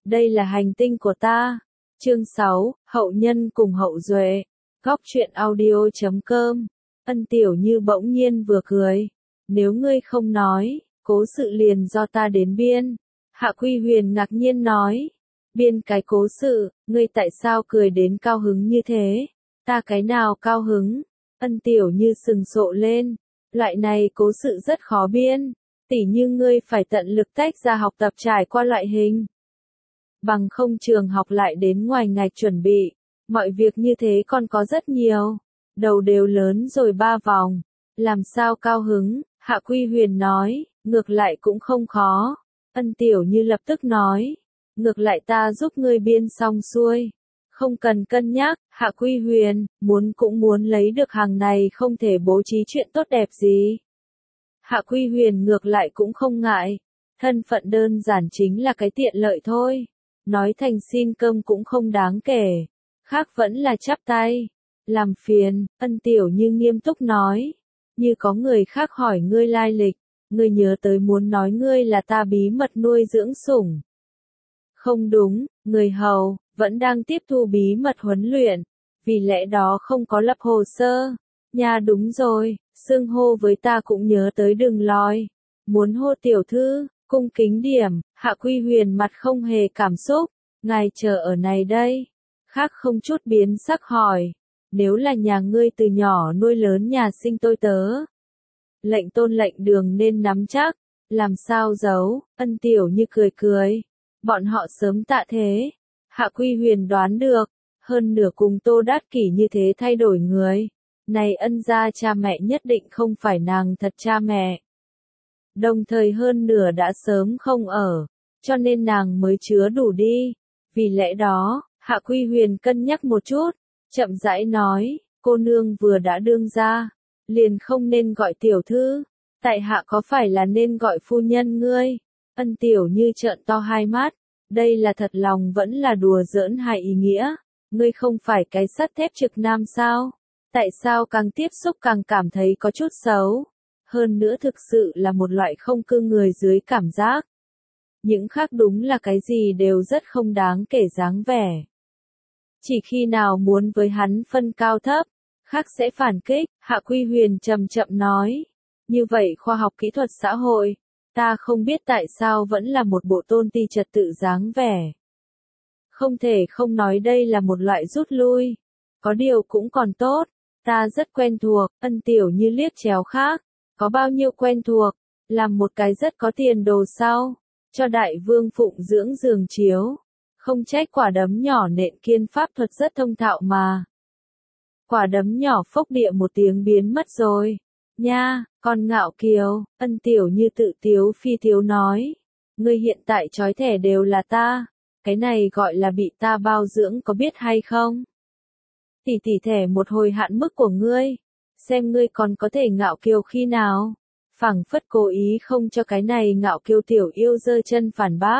Đây là hành tinh của ta. Chương 6, Hậu nhân cùng hậu duệ. Góc truyện audio.com. Ân Tiểu Như bỗng nhiên vừa cười. Nếu ngươi không nói, cố sự liền do ta đến biên. Hạ Quy Huyền ngạc nhiên nói. Biên cái cố sự, ngươi tại sao cười đến cao hứng như thế? Ta cái nào cao hứng? Ân Tiểu Như sừng sộ lên. Loại này cố sự rất khó biên. Tỉ như ngươi phải tận lực tách ra học tập trải qua loại hình. Bằng không trường học lại đến ngoài ngạch chuẩn bị. Mọi việc như thế còn có rất nhiều. Đầu đều lớn rồi 3 vòng. Làm sao cao hứng? Hạ Quy Huyền nói, ngược lại cũng không khó. Ân Tiểu Như lập tức nói, ngược lại ta giúp ngươi biên xong xuôi. Không cần cân nhắc, Hạ Quy Huyền, muốn cũng muốn lấy được hàng này không thể bố trí chuyện tốt đẹp gì. Hạ Quy Huyền ngược lại cũng không ngại. Thân phận đơn giản chính là cái tiện lợi thôi. Nói thành xin cơm cũng không đáng kể. Khác vẫn là chắp tay. Làm phiền, Ân Tiểu Như nghiêm túc nói. Như có người khác hỏi ngươi lai lịch, ngươi nhớ tới muốn nói ngươi là ta bí mật nuôi dưỡng sủng. Không đúng, người hầu, vẫn đang tiếp thu bí mật huấn luyện. Vì lẽ đó không có lập hồ sơ. Nha đúng rồi, xưng hô với ta cũng nhớ tới đừng lòi. Muốn hô tiểu thư, cung kính điểm, Hạ Quy Huyền mặt không hề cảm xúc. Ngài chờ ở này đây. Khác không chút biến sắc hỏi. Nếu là nhà ngươi từ nhỏ nuôi lớn nhà sinh tôi tớ. Lệnh tôn lệnh đường nên nắm chắc. Làm sao giấu, Ân Tiểu Như cười cười. Bọn họ sớm tạ thế. Hạ Quy Huyền đoán được. Hơn nửa cùng Tô Đát Kỷ như thế thay đổi người. Này Ân gia cha mẹ nhất định không phải nàng thật cha mẹ. Đồng thời hơn nửa đã sớm không ở. Cho nên nàng mới chứa đủ đi. Vì lẽ đó, Hạ Quy Huyền cân nhắc một chút. Chậm rãi nói, cô nương vừa đã đương ra. Liền không nên gọi tiểu thư. Tại hạ có phải là nên gọi phu nhân ngươi? Ân Tiểu Như trợn to hai mắt. Đây là thật lòng vẫn là đùa giỡn hài ý nghĩa. Ngươi không phải cái sắt thép trực nam sao? Tại sao càng tiếp xúc càng cảm thấy có chút xấu? Hơn nữa thực sự là một loại không cư người dưới cảm giác. Những khác đúng là cái gì đều rất không đáng kể dáng vẻ. Chỉ khi nào muốn với hắn phân cao thấp, khác sẽ phản kích, Hạ Quy Huyền chậm chậm nói. Như vậy khoa học kỹ thuật xã hội, ta không biết tại sao vẫn là một bộ tôn ti trật tự dáng vẻ. Không thể không nói đây là một loại rút lui. Có điều cũng còn tốt, ta rất quen thuộc, Ân Tiểu Như liếc chéo khác. Có bao nhiêu quen thuộc, làm một cái rất có tiền đồ sau, cho đại vương phụng dưỡng giường chiếu. Không trách quả đấm nhỏ nện kiên pháp thuật rất thông thạo mà. Quả đấm nhỏ phốc địa một tiếng biến mất rồi. Nha, con ngạo kiều, Ân Tiểu Như tự tiếu phi tiếu nói. Ngươi hiện tại trói thẻ đều là ta. Cái này gọi là bị ta bao dưỡng có biết hay không? Tỉ thẻ một hồi hạn mức của ngươi. Xem ngươi còn có thể ngạo kiều khi nào. Phảng phất cố ý không cho cái này ngạo kiều tiểu yêu giơ chân phản bác.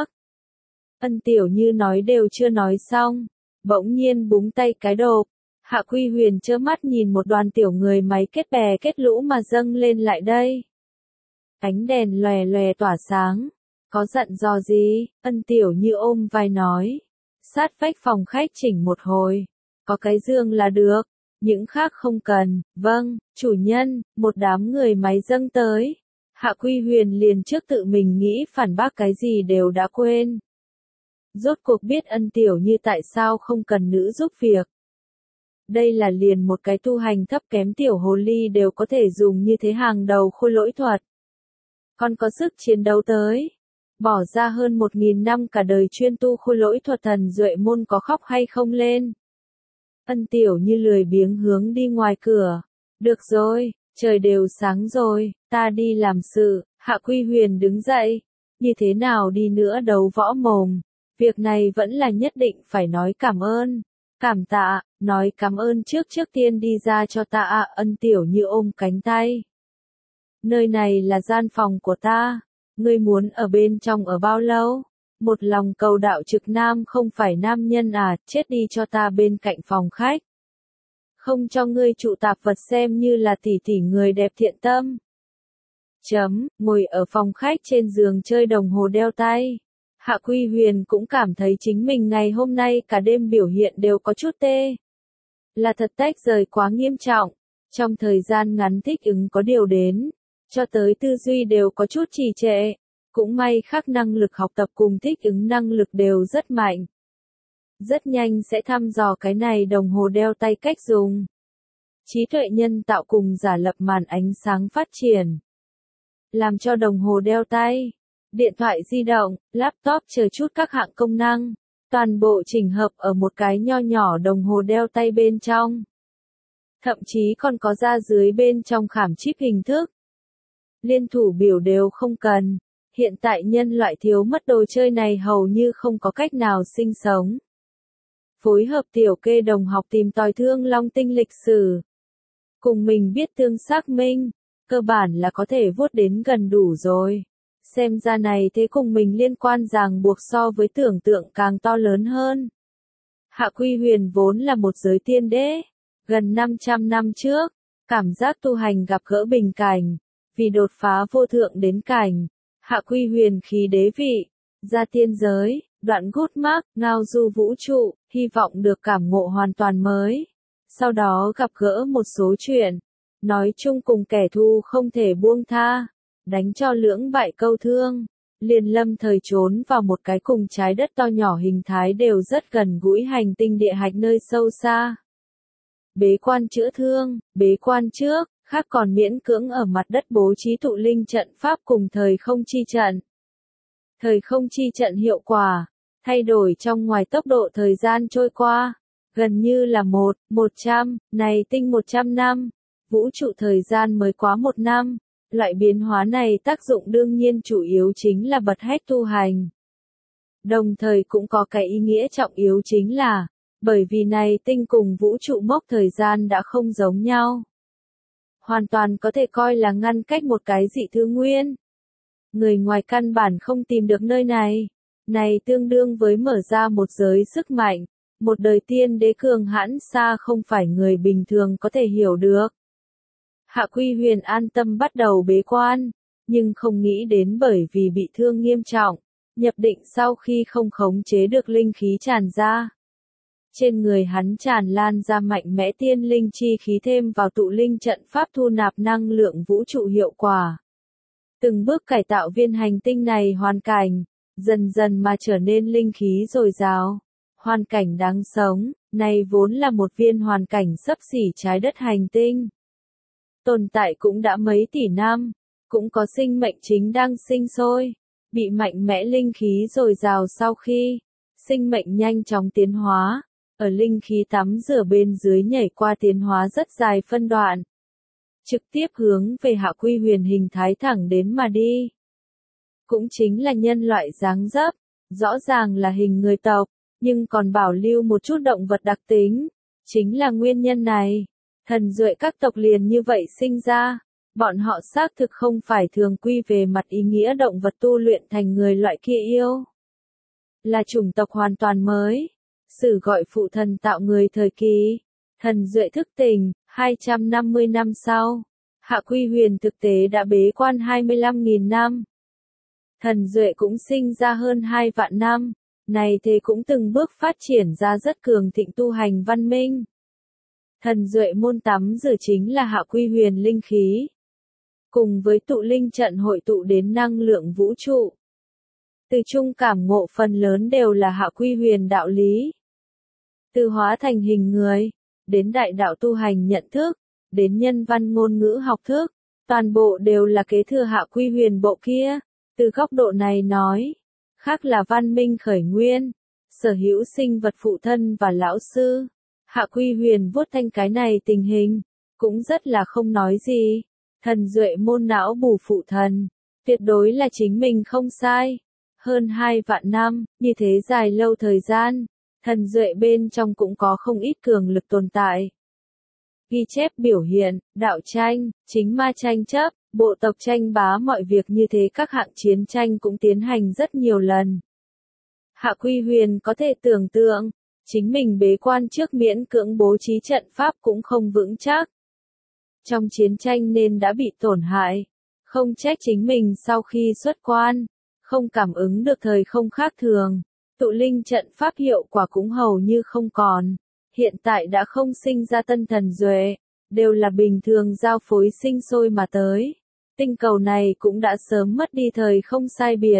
Ân Tiểu Như nói đều chưa nói xong. Bỗng nhiên búng tay cái đột. Hạ Quy Huyền trơ mắt nhìn một đoàn tiểu người máy kết bè kết lũ mà dâng lên lại đây. Ánh đèn lòe lòe tỏa sáng. Có dặn dò gì? Ân Tiểu Như ôm vai nói. Sát vách phòng khách chỉnh một hồi. Có cái giường là được. Những khác không cần. Vâng, chủ nhân, một đám người máy dâng tới. Hạ Quy Huyền liền trước tự mình nghĩ phản bác cái gì đều đã quên. Rốt cuộc biết Ân Tiểu Như tại sao không cần nữ giúp việc. Đây là liền một cái tu hành thấp kém tiểu hồ ly đều có thể dùng như thế hàng đầu khôi lỗi thuật. Còn có sức chiến đấu tới. Bỏ ra hơn 1.000 năm cả đời chuyên tu khôi lỗi thuật thần duệ môn có khóc hay không lên. Ân Tiểu Như lười biếng hướng đi ngoài cửa. Được rồi, trời đều sáng rồi, ta đi làm sự. Hạ Quy Huyền đứng dậy. Như thế nào đi nữa đấu võ mồm. Việc này vẫn là nhất định phải nói cảm ơn. Cảm tạ, nói cảm ơn trước tiên đi ra cho ta ạ. Ân Tiểu Như ôm cánh tay. Nơi này là gian phòng của ta. Ngươi muốn ở bên trong ở bao lâu? Một lòng cầu đạo trực nam không phải nam nhân à, chết đi cho ta bên cạnh phòng khách. Không cho ngươi trụ tạp vật xem như là tỷ người đẹp thiện tâm. Ngồi ở phòng khách trên giường chơi đồng hồ đeo tay. Hạ Quy Huyền cũng cảm thấy chính mình ngày hôm nay cả đêm biểu hiện đều có chút tê. Là thật tách rời quá nghiêm trọng. Trong thời gian ngắn thích ứng có điều đến, cho tới tư duy đều có chút trì trệ. Cũng may khác năng lực học tập cùng thích ứng năng lực đều rất mạnh. Rất nhanh sẽ thăm dò cái này đồng hồ đeo tay cách dùng. Trí tuệ nhân tạo cùng giả lập màn ánh sáng phát triển. Làm cho đồng hồ đeo tay, điện thoại di động, laptop chờ chút các hạng công năng, toàn bộ chỉnh hợp ở một cái nho nhỏ đồng hồ đeo tay bên trong. Thậm chí còn có ra dưới bên trong khảm chip hình thức. Liên thủ biểu đều không cần, hiện tại nhân loại thiếu mất đồ chơi này hầu như không có cách nào sinh sống. Phối hợp tiểu kê đồng học tìm tòi Thương Long tinh lịch sử. Cùng mình biết tương xác minh, cơ bản là có thể vuốt đến gần đủ rồi. Xem ra này thế cùng mình liên quan ràng buộc so với tưởng tượng càng to lớn hơn. Hạ Quy Huyền vốn là một giới tiên đế. Gần 500 năm trước, cảm giác tu hành gặp gỡ bình cảnh. Vì đột phá vô thượng đến cảnh, Hạ Quy Huyền khí đế vị, ra tiên giới, đoạn gút mác, ngao du vũ trụ, hy vọng được cảm ngộ hoàn toàn mới. Sau đó gặp gỡ một số chuyện, nói chung cùng kẻ thù không thể buông tha, đánh cho lưỡng bại câu thương, liền lâm thời trốn vào một cái cùng trái đất to nhỏ hình thái đều rất gần gũi hành tinh địa hạch nơi sâu xa. Bế quan chữa thương, bế quan trước, khác còn miễn cưỡng ở mặt đất bố trí tụ linh trận pháp cùng thời không chi trận. Thời không chi trận hiệu quả, thay đổi trong ngoài tốc độ thời gian trôi qua, gần như là 100, này tinh 100 năm, vũ trụ thời gian mới quá 1 năm, loại biến hóa này tác dụng đương nhiên chủ yếu chính là bật hét tu hành. Đồng thời cũng có cái ý nghĩa trọng yếu chính là, bởi vì này tinh cùng vũ trụ mốc thời gian đã không giống nhau. Hoàn toàn có thể coi là ngăn cách một cái dị thứ nguyên. Người ngoài căn bản không tìm được nơi này. Này tương đương với mở ra một giới sức mạnh, một đời tiên đế cường hãn xa không phải người bình thường có thể hiểu được. Hạ Quy Huyền an tâm bắt đầu bế quan, nhưng không nghĩ đến bởi vì bị thương nghiêm trọng, nhập định sau khi không khống chế được linh khí tràn ra. Trên người hắn tràn lan ra mạnh mẽ tiên linh chi khí thêm vào tụ linh trận pháp thu nạp năng lượng vũ trụ hiệu quả. Từng bước cải tạo viên hành tinh này hoàn cảnh, dần dần mà trở nên linh khí dồi dào. Hoàn cảnh đáng sống, này vốn là một viên hoàn cảnh xấp xỉ trái đất hành tinh. Tồn tại cũng đã mấy tỷ năm, cũng có sinh mệnh chính đang sinh sôi, bị mạnh mẽ linh khí dồi dào sau khi, sinh mệnh nhanh chóng tiến hóa. Ở linh khí tắm rửa bên dưới nhảy qua tiến hóa rất dài phân đoạn. Trực tiếp hướng về Hạ Quy Huyền hình thái thẳng đến mà đi. Cũng chính là nhân loại dáng dấp, rõ ràng là hình người tộc, nhưng còn bảo lưu một chút động vật đặc tính. Chính là nguyên nhân này, thần duệ các tộc liền như vậy sinh ra. Bọn họ xác thực không phải thường quy về mặt ý nghĩa động vật tu luyện thành người loại kia yêu. Là chủng tộc hoàn toàn mới. Sử gọi phụ thần tạo người thời kỳ, thần duệ thức tỉnh, 250 năm sau, Hạ Quy Huyền thực tế đã bế quan 25.000 năm. Thần duệ cũng sinh ra hơn 2 vạn năm, này thế cũng từng bước phát triển ra rất cường thịnh tu hành văn minh. Thần duệ môn tắm rửa chính là Hạ Quy Huyền linh khí, cùng với tụ linh trận hội tụ đến năng lượng vũ trụ. Từ trung cảm ngộ phần lớn đều là Hạ Quy Huyền đạo lý. Từ hóa thành hình người, đến đại đạo tu hành nhận thức, đến nhân văn ngôn ngữ học thức, toàn bộ đều là kế thừa Hạ Quy Huyền bộ kia. Từ góc độ này nói, khác là văn minh khởi nguyên, sở hữu sinh vật phụ thân và lão sư. Hạ Quy Huyền vuốt thanh cái này tình hình, cũng rất là không nói gì. Thần duệ môn não bù phụ thần, tuyệt đối là chính mình không sai. Hơn 2 vạn năm, như thế dài lâu thời gian. Thần duệ bên trong cũng có không ít cường lực tồn tại. Ghi chép biểu hiện, đạo tranh, chính ma tranh chấp, bộ tộc tranh bá mọi việc như thế các hạng chiến tranh cũng tiến hành rất nhiều lần. Hạ Quy Huyền có thể tưởng tượng, chính mình bế quan trước miễn cưỡng bố trí trận pháp cũng không vững chắc. Trong chiến tranh nên đã bị tổn hại, không trách chính mình sau khi xuất quan, không cảm ứng được thời không khác thường. Tụ linh trận pháp hiệu quả cũng hầu như không còn. Hiện tại đã không sinh ra tân thần duệ, đều là bình thường giao phối sinh sôi mà tới. Tinh cầu này cũng đã sớm mất đi thời không sai biệt.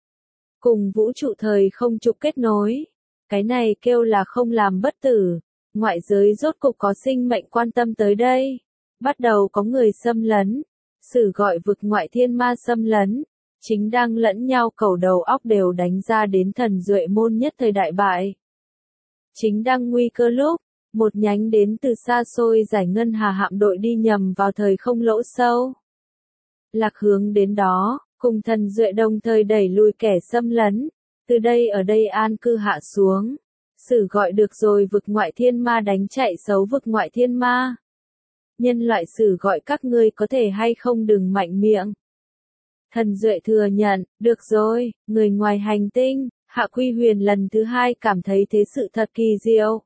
Cùng vũ trụ thời không trục kết nối. Cái này kêu là không làm bất tử. Ngoại giới rốt cục có sinh mệnh quan tâm tới đây. Bắt đầu có người xâm lấn. Sử gọi vực ngoại thiên ma xâm lấn. Chính đang lẫn nhau cầu đầu óc đều đánh ra đến thần duệ môn nhất thời đại bại. Chính đang nguy cơ lúc, một nhánh đến từ xa xôi giải ngân hà hạm đội đi nhầm vào thời không lỗ sâu. Lạc hướng đến đó, cùng thần duệ đồng thời đẩy lùi kẻ xâm lấn, từ đây ở đây an cư hạ xuống. Sử gọi được rồi vực ngoại thiên ma đánh chạy xấu vực ngoại thiên ma. Nhân loại sử gọi các ngươi có thể hay không đừng mạnh miệng. Thần duệ thừa nhận, được rồi, người ngoài hành tinh, Hạ Quy Huyền lần thứ hai cảm thấy thế sự thật kỳ diệu.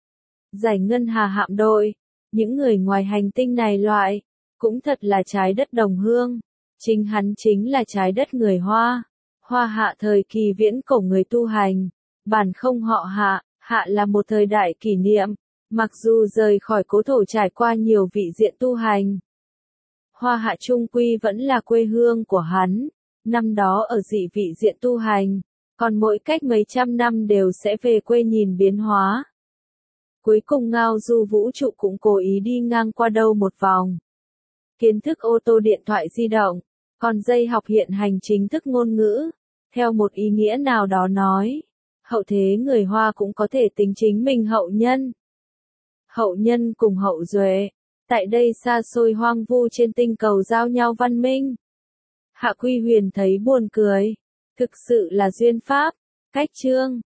Giải ngân hà hạm đội, những người ngoài hành tinh này loại, cũng thật là trái đất đồng hương. Chính hắn chính là trái đất người Hoa. Hoa Hạ thời kỳ viễn cổ người tu hành. Bản không họ Hạ, Hạ là một thời đại kỷ niệm. Mặc dù rời khỏi cố thổ trải qua nhiều vị diện tu hành. Hoa Hạ trung quy vẫn là quê hương của hắn. Năm đó ở dị vị diện tu hành. Còn mỗi cách mấy trăm năm đều sẽ về quê nhìn biến hóa. Cuối cùng ngao du vũ trụ cũng cố ý đi ngang qua đâu một vòng. Kiến thức ô tô điện thoại di động, còn dây học hiện hành chính thức ngôn ngữ. Theo một ý nghĩa nào đó nói, hậu thế người Hoa cũng có thể tính chính mình hậu nhân. Hậu nhân cùng hậu duệ, tại đây xa xôi hoang vu trên tinh cầu giao nhau văn minh. Hạ Quy Huyền thấy buồn cười, thực sự là duyên pháp, cách chương.